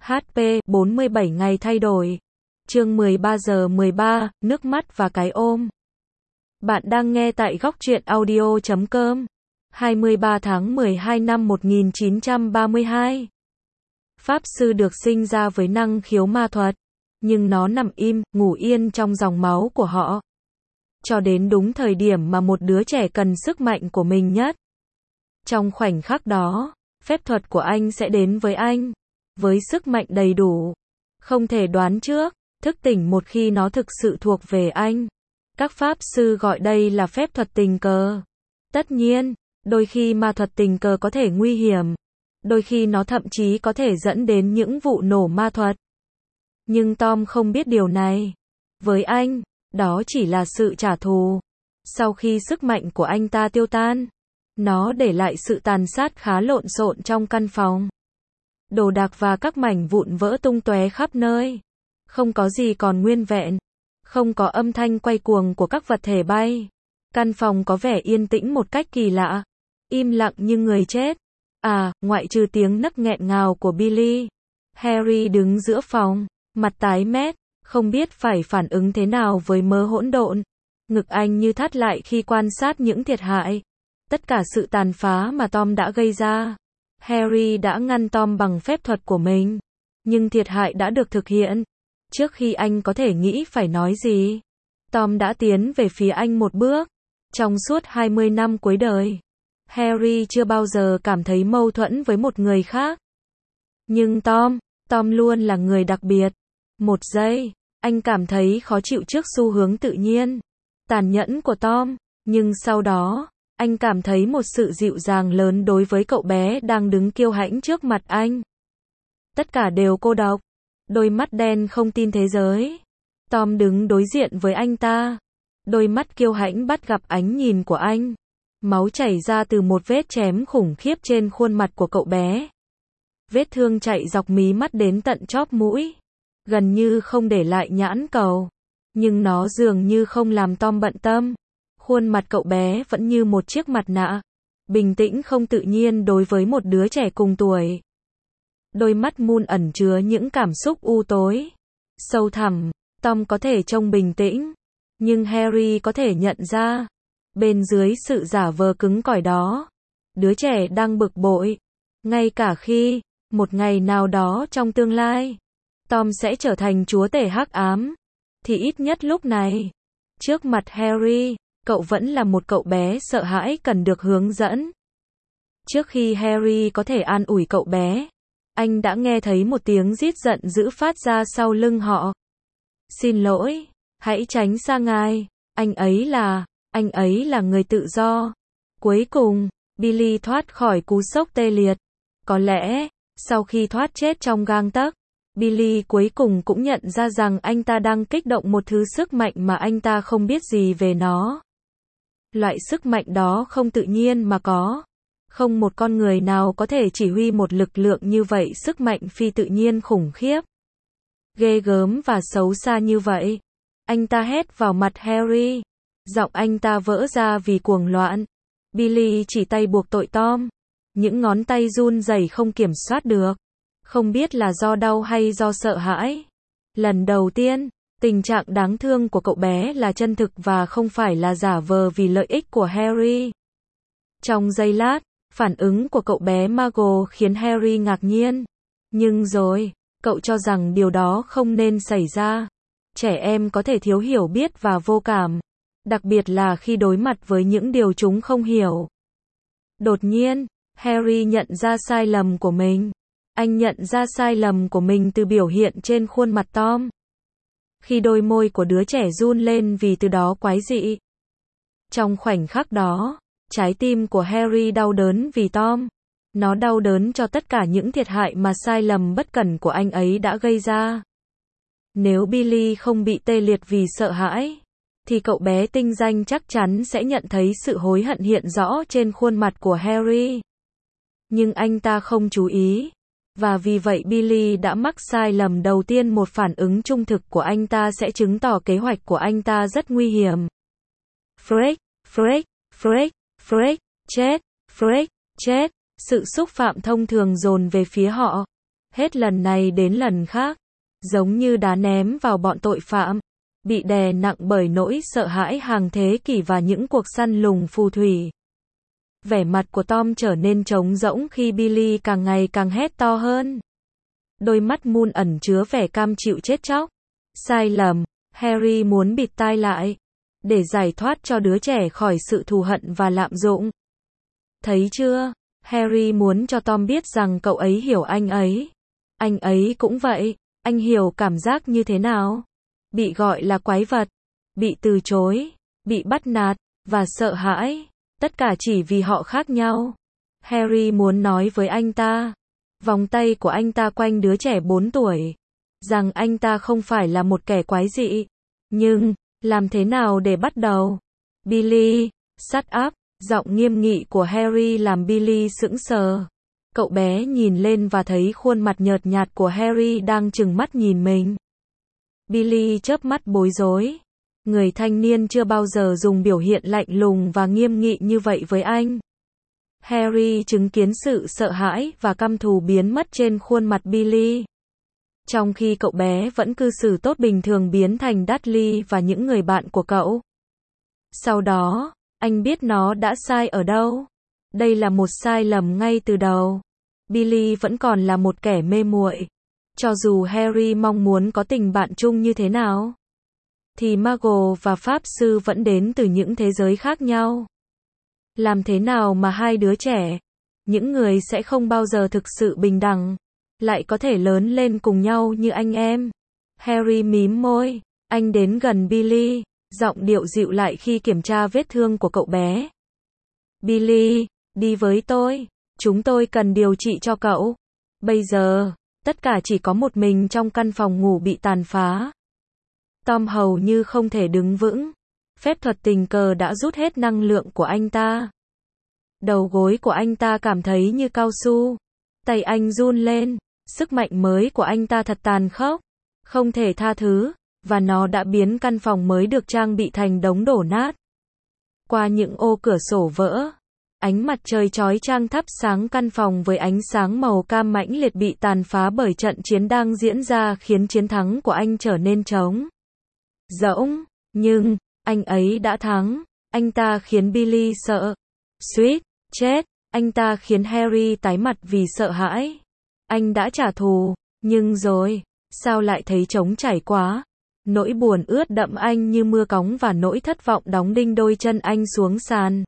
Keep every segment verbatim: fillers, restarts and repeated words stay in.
hát pê bốn mươi bảy ngày thay đổi. Chương mười ba giờ mười ba, nước mắt và cái ôm. Bạn đang nghe tại góc truyện audio chấm com. hai mươi ba tháng mười hai năm một nghìn chín trăm ba mươi hai. Pháp sư được sinh ra với năng khiếu ma thuật, nhưng nó nằm im, ngủ yên trong dòng máu của họ. Cho đến đúng thời điểm mà một đứa trẻ cần sức mạnh của mình nhất. Trong khoảnh khắc đó, phép thuật của anh sẽ đến với anh, với sức mạnh đầy đủ, không thể đoán trước, thức tỉnh một khi nó thực sự thuộc về anh. Các pháp sư gọi đây là phép thuật tình cờ. Tất nhiên, đôi khi ma thuật tình cờ có thể nguy hiểm, đôi khi nó thậm chí có thể dẫn đến những vụ nổ ma thuật. Nhưng Tom không biết điều này. Với anh, đó chỉ là sự trả thù. Sau khi sức mạnh của anh ta tiêu tan, nó để lại sự tàn sát khá lộn xộn trong căn phòng. Đồ đạc và các mảnh vụn vỡ tung tóe khắp nơi. Không có gì còn nguyên vẹn. Không có âm thanh quay cuồng của các vật thể bay. Căn phòng có vẻ yên tĩnh một cách kỳ lạ. Im lặng như người chết. À, ngoại trừ tiếng nấc nghẹn ngào của Billy. Harry đứng giữa phòng, mặt tái mét, không biết phải phản ứng thế nào với mớ hỗn độn. Ngực anh như thắt lại khi quan sát những thiệt hại. Tất cả sự tàn phá mà Tom đã gây ra. Harry đã ngăn Tom bằng phép thuật của mình. Nhưng thiệt hại đã được thực hiện. Trước khi anh có thể nghĩ phải nói gì, Tom đã tiến về phía anh một bước. Trong suốt hai mươi năm cuối đời, Harry chưa bao giờ cảm thấy mâu thuẫn với một người khác. Nhưng Tom, Tom luôn là người đặc biệt. Một giây, anh cảm thấy khó chịu trước xu hướng tự nhiên, tàn nhẫn của Tom. Nhưng sau đó, anh cảm thấy một sự dịu dàng lớn đối với cậu bé đang đứng kiêu hãnh trước mặt anh. Tất cả đều cô độc. Đôi mắt đen không tin thế giới. Tom đứng đối diện với anh ta. Đôi mắt kiêu hãnh bắt gặp ánh nhìn của anh. Máu chảy ra từ một vết chém khủng khiếp trên khuôn mặt của cậu bé. Vết thương chạy dọc mí mắt đến tận chóp mũi. Gần như không để lại nhãn cầu. Nhưng nó dường như không làm Tom bận tâm. Khuôn mặt cậu bé vẫn như một chiếc mặt nạ. Bình tĩnh không tự nhiên đối với một đứa trẻ cùng tuổi. Đôi mắt Moon ẩn chứa những cảm xúc u tối, sâu thẳm. Tom có thể trông bình tĩnh, nhưng Harry có thể nhận ra, bên dưới sự giả vờ cứng cỏi đó, đứa trẻ đang bực bội. Ngay cả khi, một ngày nào đó trong tương lai, Tom sẽ trở thành chúa tể hắc ám, thì ít nhất lúc này, trước mặt Harry, cậu vẫn là một cậu bé sợ hãi cần được hướng dẫn. Trước khi Harry có thể an ủi cậu bé, anh đã nghe thấy một tiếng rít giận dữ phát ra sau lưng họ. Xin lỗi, hãy tránh xa ngài, anh ấy là, anh ấy là người tự do. Cuối cùng, Billy thoát khỏi cú sốc tê liệt. Có lẽ, sau khi thoát chết trong gang tấc, Billy cuối cùng cũng nhận ra rằng anh ta đang kích động một thứ sức mạnh mà anh ta không biết gì về nó. Loại sức mạnh đó không tự nhiên mà có. Không một con người nào có thể chỉ huy một lực lượng như vậy, sức mạnh phi tự nhiên khủng khiếp, ghê gớm và xấu xa như vậy. Anh ta hét vào mặt Harry. Giọng anh ta vỡ ra vì cuồng loạn. Billy chỉ tay buộc tội Tom. Những ngón tay run rẩy không kiểm soát được. Không biết là do đau hay do sợ hãi. Lần đầu tiên, tình trạng đáng thương của cậu bé là chân thực và không phải là giả vờ vì lợi ích của Harry. Trong giây lát, phản ứng của cậu bé Margot khiến Harry ngạc nhiên. Nhưng rồi, cậu cho rằng điều đó không nên xảy ra. Trẻ em có thể thiếu hiểu biết và vô cảm, đặc biệt là khi đối mặt với những điều chúng không hiểu. Đột nhiên, Harry nhận ra sai lầm của mình. Anh nhận ra sai lầm của mình từ biểu hiện trên khuôn mặt Tom. Khi đôi môi của đứa trẻ run lên vì từ đó quái dị. Trong khoảnh khắc đó, trái tim của Harry đau đớn vì Tom. Nó đau đớn cho tất cả những thiệt hại mà sai lầm bất cẩn của anh ấy đã gây ra. Nếu Billy không bị tê liệt vì sợ hãi, thì cậu bé tinh danh chắc chắn sẽ nhận thấy sự hối hận hiện rõ trên khuôn mặt của Harry. Nhưng anh ta không chú ý. Và vì vậy Billy đã mắc sai lầm đầu tiên. Một phản ứng trung thực của anh ta sẽ chứng tỏ kế hoạch của anh ta rất nguy hiểm. Freak, freak, freak, freak, chết, freak, chết. Sự xúc phạm thông thường dồn về phía họ. Hết lần này đến lần khác, giống như đá ném vào bọn tội phạm, bị đè nặng bởi nỗi sợ hãi hàng thế kỷ và những cuộc săn lùng phù thủy. Vẻ mặt của Tom trở nên trống rỗng khi Billy càng ngày càng hét to hơn. Đôi mắt Moon ẩn chứa vẻ cam chịu chết chóc. Sai lầm, Harry muốn bịt tai lại, để giải thoát cho đứa trẻ khỏi sự thù hận và lạm dụng. Thấy chưa? Harry muốn cho Tom biết rằng cậu ấy hiểu anh ấy. Anh ấy cũng vậy, anh hiểu cảm giác như thế nào. Bị gọi là quái vật, bị từ chối, bị bắt nạt, và sợ hãi. Tất cả chỉ vì họ khác nhau. Harry muốn nói với anh ta, vòng tay của anh ta quanh đứa trẻ bốn tuổi, rằng anh ta không phải là một kẻ quái dị. Nhưng, làm thế nào để bắt đầu? Billy, shut up, giọng nghiêm nghị của Harry làm Billy sững sờ. Cậu bé nhìn lên và thấy khuôn mặt nhợt nhạt của Harry đang trừng mắt nhìn mình. Billy chớp mắt bối rối. Người thanh niên chưa bao giờ dùng biểu hiện lạnh lùng và nghiêm nghị như vậy với anh. Harry chứng kiến sự sợ hãi và căm thù biến mất trên khuôn mặt Billy. Trong khi cậu bé vẫn cư xử tốt bình thường biến thành Dudley và những người bạn của cậu. Sau đó, anh biết nó đã sai ở đâu. Đây là một sai lầm ngay từ đầu. Billy vẫn còn là một kẻ mê muội. Cho dù Harry mong muốn có tình bạn chung như thế nào, thì Muggle và Pháp Sư vẫn đến từ những thế giới khác nhau. Làm thế nào mà hai đứa trẻ, những người sẽ không bao giờ thực sự bình đẳng, lại có thể lớn lên cùng nhau như anh em? Harry mím môi, anh đến gần Billy, giọng điệu dịu lại khi kiểm tra vết thương của cậu bé. Billy, đi với tôi, chúng tôi cần điều trị cho cậu. Bây giờ, tất cả chỉ có một mình trong căn phòng ngủ bị tàn phá. Tom hầu như không thể đứng vững. Phép thuật tình cờ đã rút hết năng lượng của anh ta. Đầu gối của anh ta cảm thấy như cao su. Tay anh run lên. Sức mạnh mới của anh ta thật tàn khốc, không thể tha thứ, và nó đã biến căn phòng mới được trang bị thành đống đổ nát. Qua những ô cửa sổ vỡ, ánh mặt trời chói chang thắp sáng căn phòng với ánh sáng màu cam mãnh liệt bị tàn phá bởi trận chiến đang diễn ra khiến chiến thắng của anh trở nên trống rỗng. Nhưng, anh ấy đã thắng. Anh ta khiến Billy sợ. Suýt chết. Anh ta khiến Harry tái mặt vì sợ hãi. Anh đã trả thù. Nhưng rồi, sao lại thấy trống trải quá? Nỗi buồn ướt đậm anh như mưa cóng và nỗi thất vọng đóng đinh đôi chân anh xuống sàn.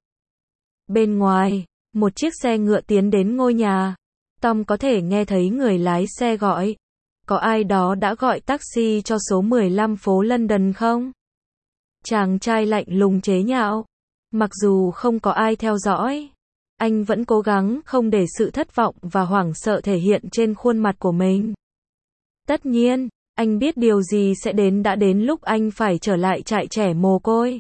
Bên ngoài, một chiếc xe ngựa tiến đến ngôi nhà. Tom có thể nghe thấy người lái xe gọi. Có ai đó đã gọi taxi cho số mười lăm phố London không? Chàng trai lạnh lùng chế nhạo. Mặc dù không có ai theo dõi, anh vẫn cố gắng không để sự thất vọng và hoảng sợ thể hiện trên khuôn mặt của mình. Tất nhiên, anh biết điều gì sẽ đến đã đến lúc anh phải trở lại trại trẻ mồ côi.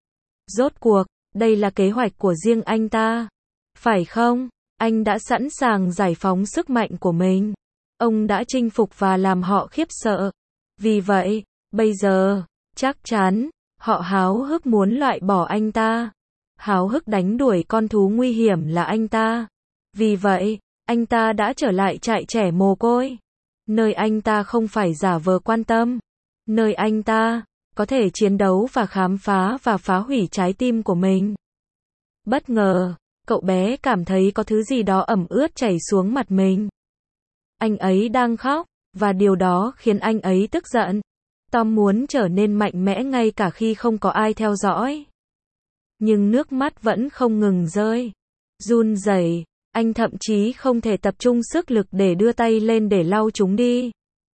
Rốt cuộc, đây là kế hoạch của riêng anh ta. Phải không? Anh đã sẵn sàng giải phóng sức mạnh của mình. Ông đã chinh phục và làm họ khiếp sợ. Vì vậy, bây giờ, chắc chắn, họ háo hức muốn loại bỏ anh ta. Háo hức đánh đuổi con thú nguy hiểm là anh ta. Vì vậy, anh ta đã trở lại trại trẻ mồ côi. Nơi anh ta không phải giả vờ quan tâm. Nơi anh ta có thể chiến đấu và khám phá và phá hủy trái tim của mình. Bất ngờ, cậu bé cảm thấy có thứ gì đó ẩm ướt chảy xuống mặt mình. Anh ấy đang khóc, và điều đó khiến anh ấy tức giận. Tom muốn trở nên mạnh mẽ ngay cả khi không có ai theo dõi. Nhưng nước mắt vẫn không ngừng rơi. Run rẩy, anh thậm chí không thể tập trung sức lực để đưa tay lên để lau chúng đi.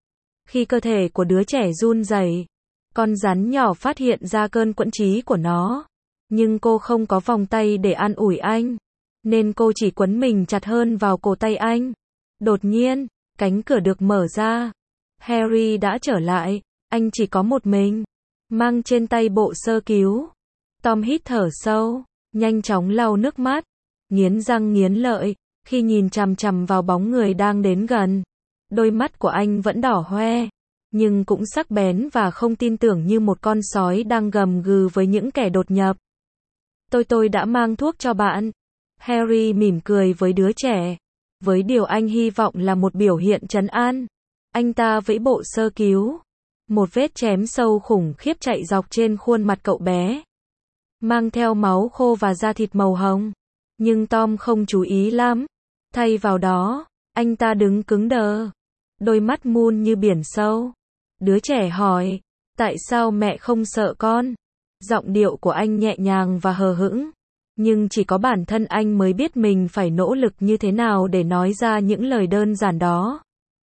Khi cơ thể của đứa trẻ run rẩy, con rắn nhỏ phát hiện ra cơn quẫn trí của nó. Nhưng cô không có vòng tay để an ủi anh, nên cô chỉ quấn mình chặt hơn vào cổ tay anh. Đột nhiên, cánh cửa được mở ra. Harry đã trở lại, anh chỉ có một mình, mang trên tay bộ sơ cứu. Tom hít thở sâu, nhanh chóng lau nước mắt, nghiến răng nghiến lợi, khi nhìn chằm chằm vào bóng người đang đến gần. Đôi mắt của anh vẫn đỏ hoe, nhưng cũng sắc bén và không tin tưởng như một con sói đang gầm gừ với những kẻ đột nhập. Tôi tôi đã mang thuốc cho bạn. Harry mỉm cười với đứa trẻ. với điều anh hy vọng là một biểu hiện trấn an. Anh ta vẫy bộ sơ cứu. Một vết chém sâu khủng khiếp chạy dọc trên khuôn mặt cậu bé, mang theo máu khô và da thịt màu hồng. Nhưng Tom không chú ý lắm. Thay vào đó, anh ta đứng cứng đờ, đôi mắt mun như biển sâu. Đứa trẻ hỏi, tại sao mẹ không sợ con? Giọng điệu của anh nhẹ nhàng và hờ hững, nhưng chỉ có bản thân anh mới biết mình phải nỗ lực như thế nào để nói ra những lời đơn giản đó.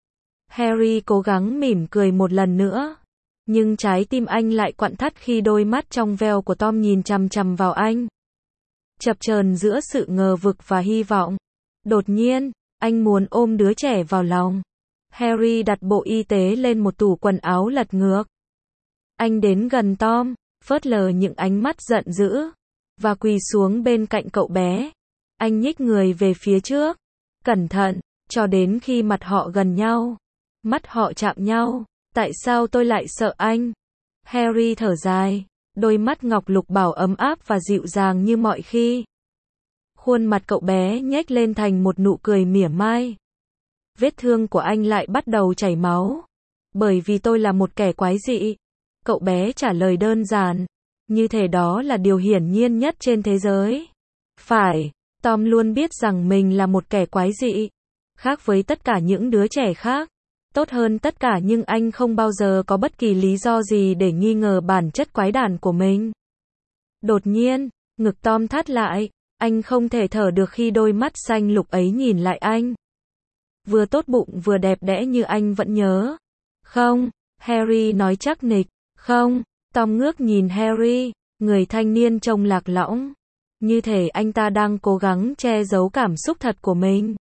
Harry cố gắng mỉm cười một lần nữa, nhưng trái tim anh lại quặn thắt khi đôi mắt trong veo của Tom nhìn chằm chằm vào anh, chập chờn giữa sự ngờ vực và hy vọng. Đột nhiên, anh muốn ôm đứa trẻ vào lòng. Harry đặt bộ y tế lên một tủ quần áo lật ngược. Anh đến gần Tom, phớt lờ những ánh mắt giận dữ, và quỳ xuống bên cạnh cậu bé. Anh nhích người về phía trước, cẩn thận, cho đến khi mặt họ gần nhau. Mắt họ chạm nhau. Tại sao tôi lại sợ anh? Harry thở dài, đôi mắt ngọc lục bảo ấm áp và dịu dàng như mọi khi. Khuôn mặt cậu bé nhếch lên thành một nụ cười mỉa mai. Vết thương của anh lại bắt đầu chảy máu. Bởi vì tôi là một kẻ quái dị. Cậu bé trả lời đơn giản, như thể đó là điều hiển nhiên nhất trên thế giới. Phải, Tom luôn biết rằng mình là một kẻ quái dị, khác với tất cả những đứa trẻ khác. Tốt hơn tất cả, nhưng anh không bao giờ có bất kỳ lý do gì để nghi ngờ bản chất quái đản của mình. Đột nhiên, ngực Tom thắt lại, anh không thể thở được khi đôi mắt xanh lục ấy nhìn lại anh. Vừa tốt bụng vừa đẹp đẽ như anh vẫn nhớ. Không, Harry nói chắc nịch. Không, Tom ngước nhìn Harry, người thanh niên trông lạc lõng, như thể anh ta đang cố gắng che giấu cảm xúc thật của mình.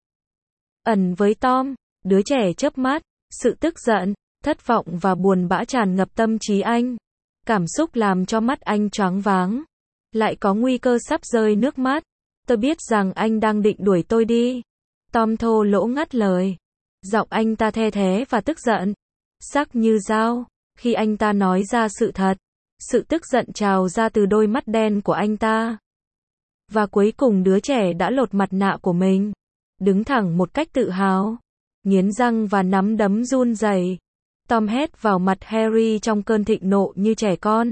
Ẩn với Tom, đứa trẻ chớp mắt, sự tức giận, thất vọng và buồn bã tràn ngập tâm trí anh. Cảm xúc làm cho mắt anh choáng váng, lại có nguy cơ sắp rơi nước mắt. Tôi biết rằng anh đang định đuổi tôi đi. Tom thô lỗ ngắt lời. Giọng anh ta the thé và tức giận, sắc như dao. Khi anh ta nói ra sự thật, sự tức giận trào ra từ đôi mắt đen của anh ta. Và cuối cùng đứa trẻ đã lột mặt nạ của mình, đứng thẳng một cách tự hào, nghiến răng và nắm đấm run rẩy. Tom hét vào mặt Harry trong cơn thịnh nộ như trẻ con.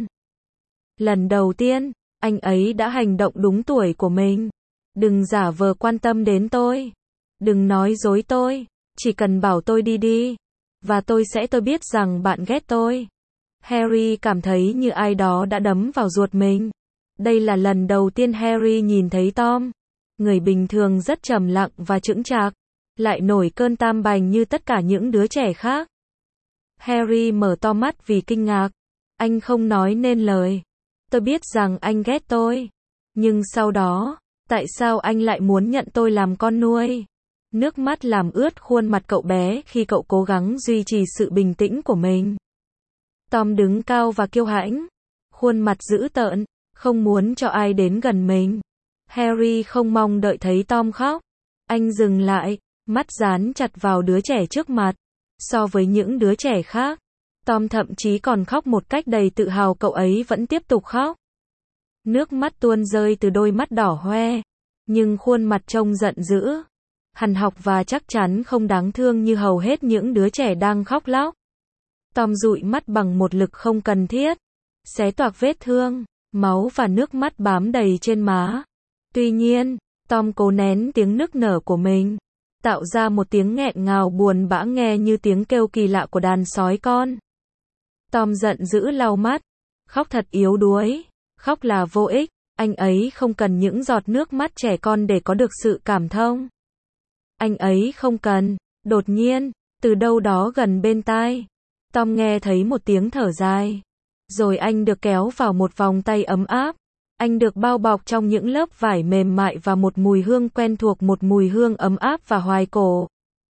Lần đầu tiên, anh ấy đã hành động đúng tuổi của mình. Đừng giả vờ quan tâm đến tôi. Đừng nói dối tôi. Chỉ cần bảo tôi đi đi. Và tôi sẽ tôi biết rằng bạn ghét tôi. Harry cảm thấy như ai đó đã đấm vào ruột mình. Đây là lần đầu tiên Harry nhìn thấy Tom, người bình thường rất trầm lặng và chững chạc, lại nổi cơn tam bành như tất cả những đứa trẻ khác. Harry mở to mắt vì kinh ngạc. Anh không nói nên lời. Tôi biết rằng anh ghét tôi. Nhưng sau đó, tại sao anh lại muốn nhận tôi làm con nuôi? Nước mắt làm ướt khuôn mặt cậu bé khi cậu cố gắng duy trì sự bình tĩnh của mình. Tom đứng cao và kiêu hãnh, khuôn mặt dữ tợn, không muốn cho ai đến gần mình. Harry không mong đợi thấy Tom khóc. Anh dừng lại, mắt dán chặt vào đứa trẻ trước mặt. So với những đứa trẻ khác, Tom thậm chí còn khóc một cách đầy tự hào. Cậu ấy vẫn tiếp tục khóc. Nước mắt tuôn rơi từ đôi mắt đỏ hoe, nhưng khuôn mặt trông giận dữ, hằn học và chắc chắn không đáng thương như hầu hết những đứa trẻ đang khóc lóc. Tom dụi mắt bằng một lực không cần thiết, xé toạc vết thương, máu và nước mắt bám đầy trên má. Tuy nhiên, Tom cố nén tiếng nức nở của mình, tạo ra một tiếng nghẹn ngào buồn bã nghe như tiếng kêu kỳ lạ của đàn sói con. Tom giận dữ lau mắt, khóc thật yếu đuối, khóc là vô ích, anh ấy không cần những giọt nước mắt trẻ con để có được sự cảm thông. Anh ấy không cần. Đột nhiên, từ đâu đó gần bên tai, Tom nghe thấy một tiếng thở dài. Rồi anh được kéo vào một vòng tay ấm áp. Anh được bao bọc trong những lớp vải mềm mại và một mùi hương quen thuộc, một mùi hương ấm áp và hoài cổ.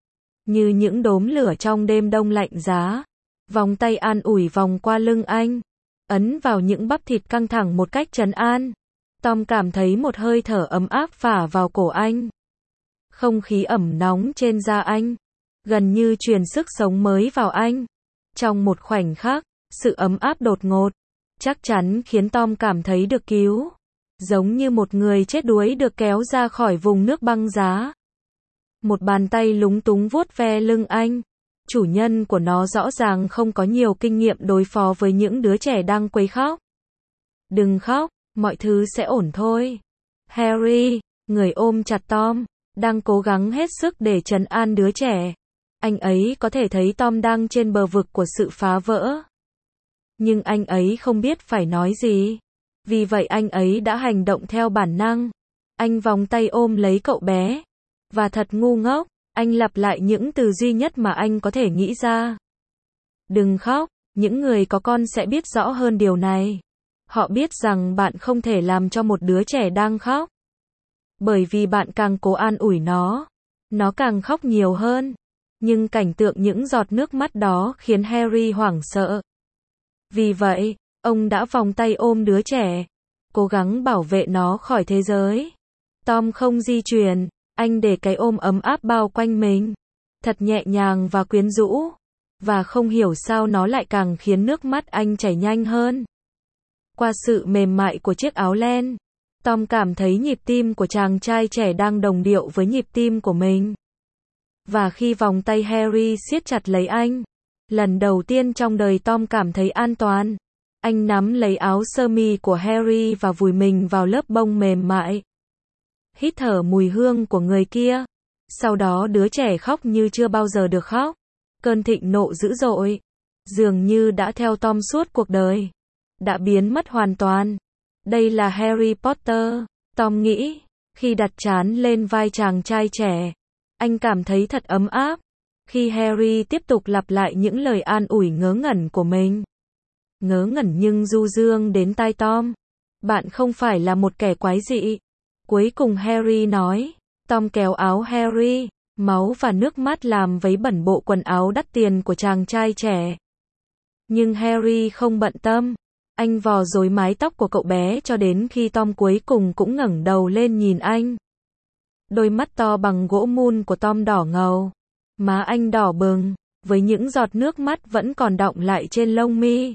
Như những đốm lửa trong đêm đông lạnh giá. Vòng tay an ủi vòng qua lưng anh, ấn vào những bắp thịt căng thẳng một cách trấn an. Tom cảm thấy một hơi thở ấm áp phả vào cổ anh. Không khí ẩm nóng trên da anh, gần như truyền sức sống mới vào anh. Trong một khoảnh khắc, sự ấm áp đột ngột, chắc chắn khiến Tom cảm thấy được cứu. Giống như một người chết đuối được kéo ra khỏi vùng nước băng giá. Một bàn tay lúng túng vuốt ve lưng anh. Chủ nhân của nó rõ ràng không có nhiều kinh nghiệm đối phó với những đứa trẻ đang quấy khóc. Đừng khóc, mọi thứ sẽ ổn thôi. Harry, người ôm chặt Tom, đang cố gắng hết sức để trấn an đứa trẻ. Anh ấy có thể thấy Tom đang trên bờ vực của sự phá vỡ. Nhưng anh ấy không biết phải nói gì. Vì vậy anh ấy đã hành động theo bản năng. Anh vòng tay ôm lấy cậu bé. Và thật ngu ngốc, anh lặp lại những từ duy nhất mà anh có thể nghĩ ra. Đừng khóc, những người có con sẽ biết rõ hơn điều này. Họ biết rằng bạn không thể làm cho một đứa trẻ đang khóc. Bởi vì bạn càng cố an ủi nó, nó càng khóc nhiều hơn. Nhưng cảnh tượng những giọt nước mắt đó khiến Harry hoảng sợ. Vì vậy, ông đã vòng tay ôm đứa trẻ, cố gắng bảo vệ nó khỏi thế giới. Tom không di chuyển, anh để cái ôm ấm áp bao quanh mình, thật nhẹ nhàng và quyến rũ. Và không hiểu sao nó lại càng khiến nước mắt anh chảy nhanh hơn. Qua sự mềm mại của chiếc áo len, Tom cảm thấy nhịp tim của chàng trai trẻ đang đồng điệu với nhịp tim của mình. Và khi vòng tay Harry siết chặt lấy anh, lần đầu tiên trong đời Tom cảm thấy an toàn. Anh nắm lấy áo sơ mi của Harry và vùi mình vào lớp bông mềm mại. Hít thở mùi hương của người kia. Sau đó đứa trẻ khóc như chưa bao giờ được khóc. Cơn thịnh nộ dữ dội, dường như đã theo Tom suốt cuộc đời, đã biến mất hoàn toàn. Đây là Harry Potter, Tom nghĩ, khi đặt trán lên vai chàng trai trẻ. Anh cảm thấy thật ấm áp, khi Harry tiếp tục lặp lại những lời an ủi ngớ ngẩn của mình. Ngớ ngẩn nhưng du dương đến tai Tom. Bạn không phải là một kẻ quái dị. Cuối cùng Harry nói. Tom kéo áo Harry. Máu và nước mắt làm vấy bẩn bộ quần áo đắt tiền của chàng trai trẻ. Nhưng Harry không bận tâm. Anh vò rối mái tóc của cậu bé cho đến khi Tom cuối cùng cũng ngẩng đầu lên nhìn anh. Đôi mắt to bằng gỗ mun của Tom đỏ ngầu. Má anh đỏ bừng, với những giọt nước mắt vẫn còn đọng lại trên lông mi.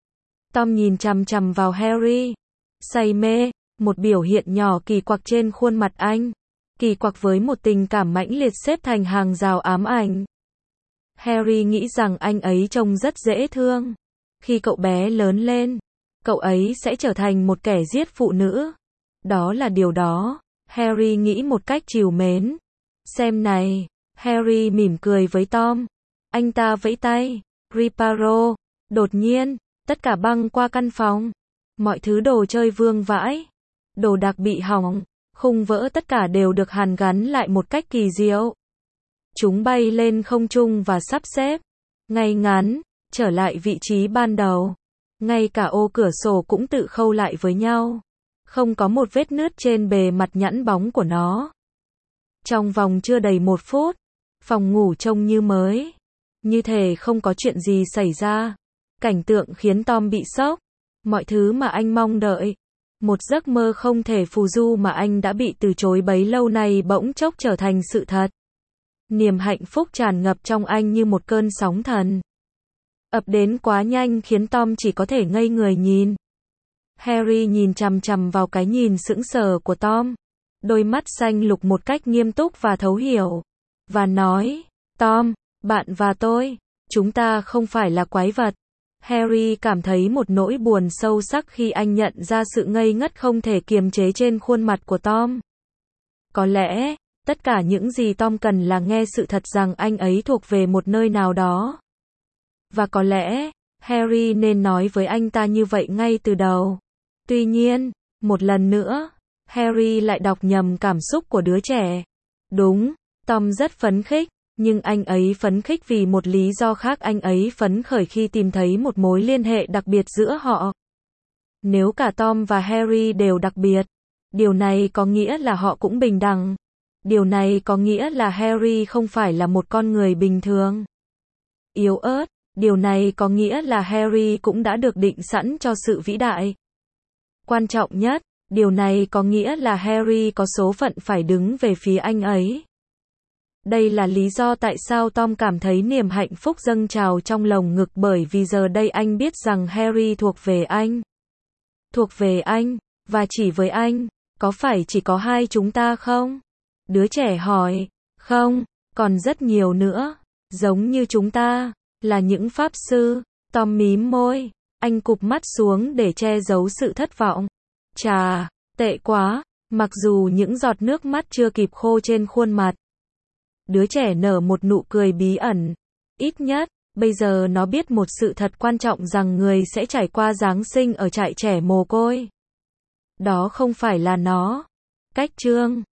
Tom nhìn chằm chằm vào Harry. Say mê, một biểu hiện nhỏ kỳ quặc trên khuôn mặt anh. Kỳ quặc với một tình cảm mãnh liệt xếp thành hàng rào ám ảnh. Harry nghĩ rằng anh ấy trông rất dễ thương. Khi cậu bé lớn lên, cậu ấy sẽ trở thành một kẻ giết phụ nữ. Đó là điều đó, Harry nghĩ một cách trìu mến. Xem này, Harry mỉm cười với Tom. Anh ta vẫy tay. Reparo. Đột nhiên, tất cả băng qua căn phòng. Mọi thứ đồ chơi vương vãi. Đồ đạc bị hỏng. Khung vỡ tất cả đều được hàn gắn lại một cách kỳ diệu. Chúng bay lên không trung và sắp xếp ngay ngắn, trở lại vị trí ban đầu. Ngay cả ô cửa sổ cũng tự khâu lại với nhau. Không có một vết nứt trên bề mặt nhẵn bóng của nó. Trong vòng chưa đầy một phút, phòng ngủ trông như mới. Như thể không có chuyện gì xảy ra. Cảnh tượng khiến Tom bị sốc. Mọi thứ mà anh mong đợi. Một giấc mơ không thể phù du mà anh đã bị từ chối bấy lâu nay bỗng chốc trở thành sự thật. Niềm hạnh phúc tràn ngập trong anh như một cơn sóng thần. Ập đến quá nhanh khiến Tom chỉ có thể ngây người nhìn. Harry nhìn chằm chằm vào cái nhìn sững sờ của Tom. Đôi mắt xanh lục một cách nghiêm túc và thấu hiểu. Và nói, Tom, bạn và tôi, chúng ta không phải là quái vật. Harry cảm thấy một nỗi buồn sâu sắc khi anh nhận ra sự ngây ngất không thể kiềm chế trên khuôn mặt của Tom. Có lẽ, tất cả những gì Tom cần là nghe sự thật rằng anh ấy thuộc về một nơi nào đó. Và có lẽ, Harry nên nói với anh ta như vậy ngay từ đầu. Tuy nhiên, một lần nữa, Harry lại đọc nhầm cảm xúc của đứa trẻ. Đúng, Tom rất phấn khích. Nhưng anh ấy phấn khích vì một lý do khác, anh ấy phấn khởi khi tìm thấy một mối liên hệ đặc biệt giữa họ. Nếu cả Tom và Harry đều đặc biệt, điều này có nghĩa là họ cũng bình đẳng. Điều này có nghĩa là Harry không phải là một con người bình thường, yếu ớt. Điều này có nghĩa là Harry cũng đã được định sẵn cho sự vĩ đại. Quan trọng nhất, điều này có nghĩa là Harry có số phận phải đứng về phía anh ấy. Đây là lý do tại sao Tom cảm thấy niềm hạnh phúc dâng trào trong lồng ngực, bởi vì giờ đây anh biết rằng Harry thuộc về anh. Thuộc về anh, và chỉ với anh. Có phải chỉ có hai chúng ta không? Đứa trẻ hỏi. Không, Còn rất nhiều nữa. Giống như chúng ta. Là những pháp sư. Tom mím môi. Anh cụp mắt xuống để che giấu sự thất vọng. Chà, tệ quá. Mặc dù những giọt nước mắt chưa kịp khô trên khuôn mặt. Đứa trẻ nở một nụ cười bí ẩn. Ít nhất, bây giờ nó biết một sự thật quan trọng rằng người sẽ trải qua Giáng sinh ở trại trẻ mồ côi. Đó không phải là nó. Cách chương